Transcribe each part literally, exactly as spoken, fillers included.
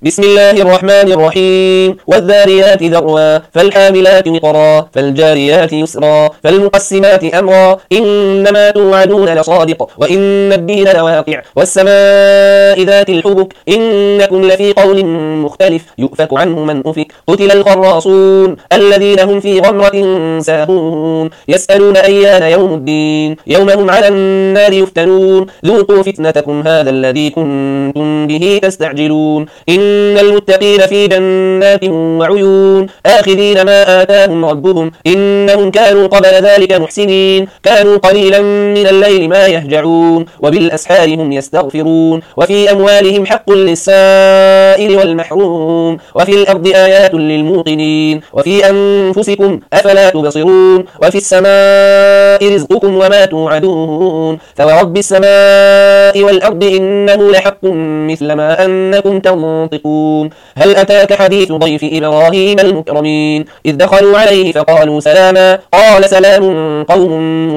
بسم الله الرحمن الرحيم والذاريات ذروا فالحاملات وقرا فالجاريات يسرا فالمقسمات أمرا إنما توعدون لصادق وإن الدين لواقع والسماء ذات الحبك إنكم لفي قول مختلف يؤفك عنه من أفك قتل الخراصون الذين هم في غمرة ساهون يسألون أيان يوم الدين يوم هم على النار يفتنون ذوقوا فتنتكم هذا الذي كنتم به تستعجلون إن المتقين في جنات وعيون آخذين ما آتاهم ربهم إنهم كانوا قبل ذلك محسنين كانوا قليلا من الليل ما يهجعون وبالأسحار هم يستغفرون وفي أموالهم حق للسائل والمحروم وفي الأرض آيات للموقنين وفي أنفسكم أفلا تبصرون وفي السماء رزقكم وما توعدون فورب السماء والأرض إنه لحق مثل ما أنكم تنطقون هل أتاك حديث ضيف إبراهيم المكرمين إذ دخلوا عليه فقالوا سلاما قال سلام قوم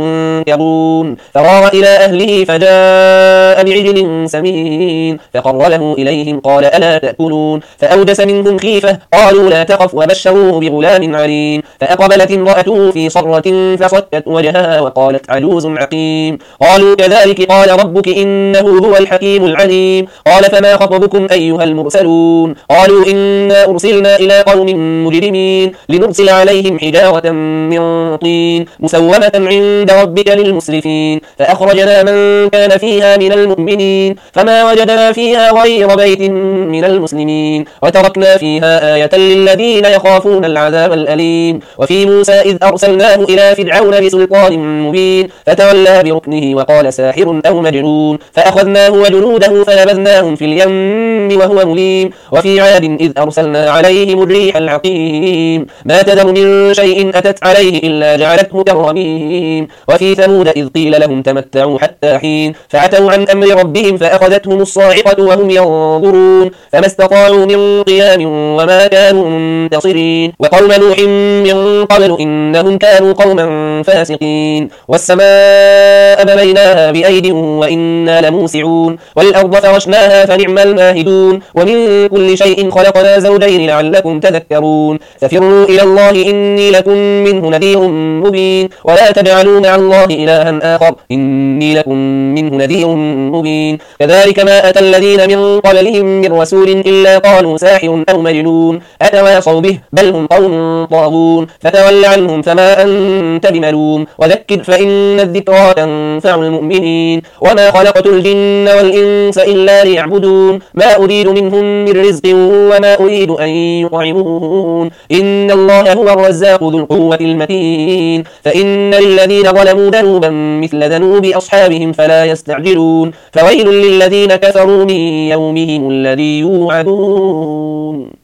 منكرون فراغ إلى أهله فجاء بعجل سمين فقربه إليهم قال ألا تأكلون فأوجس منهم خيفة قالوا لا تخف وبشروه بغلام عليم فأقبلت امرأته في صرة فصكت وجهها وقالت عجوز عقيم قالوا كذلك قال ربك إنه هو الحكيم العليم قال فما خطبكم أيها المرسلون قالوا إنا أرسلنا إلى قوم مجرمين لنرسل عليهم حجارة من طين مسومة عند ربك للمسرفين فأخرجنا من كان فيها من المؤمنين فما وجدنا فيها غير بيت من المسلمين وتركنا فيها آية للذين يخافون العذاب الأليم وفي موسى إذ أرسلناه إلى فرعون بسلطان مبين فتولى بركنه وقال ساحر أو مجنون فأخذناه وجنوده فنبذناهم في اليم وهو مليم وفي عاد إذ أرسلنا عليهم الريح العقيم ما تذر من شيء أتت عليه إلا جعلته كالرميم وفي ثمود إذ قيل لهم تمتعوا حتى حين فعتوا عن أمر ربهم فأخذتهم الصاعقة وهم ينظرون فما استطاعوا من قيام وما كانوا منتصرين وقوم نوح من قبل إنهم كانوا قوما فاسقين والسماء بنيناها بأيد وإنا لموسعون والأرض فرشناها فنعم الماهدون ومن كل شيء خلقنا زوجين لعلكم تذكرون ففروا إلى الله إني لكم منه نذير مبين ولا تجعلوا مع الله إلها آخر إني لكم منه نذير مبين كذلك ما أتى الذين من قبلهم من رسول إلا قالوا ساحر أو مجنون أتواصوا به بل هم قوم طاغون فتول عنهم فما أنت بملوم وذكر فإن الذكرى تنفع المؤمنين وما خلقت الجن والإنس إلا ليعبدون ما أريد منهم من رزق وما أريد أن يطعمون إن الله هو الرزاق ذو القوة المتين فإن للذين ظلموا ذنوبا مثل ذنوب أصحابهم فلا يستعجلون فويل للذين كفروا من يومهم الذي يوعدون.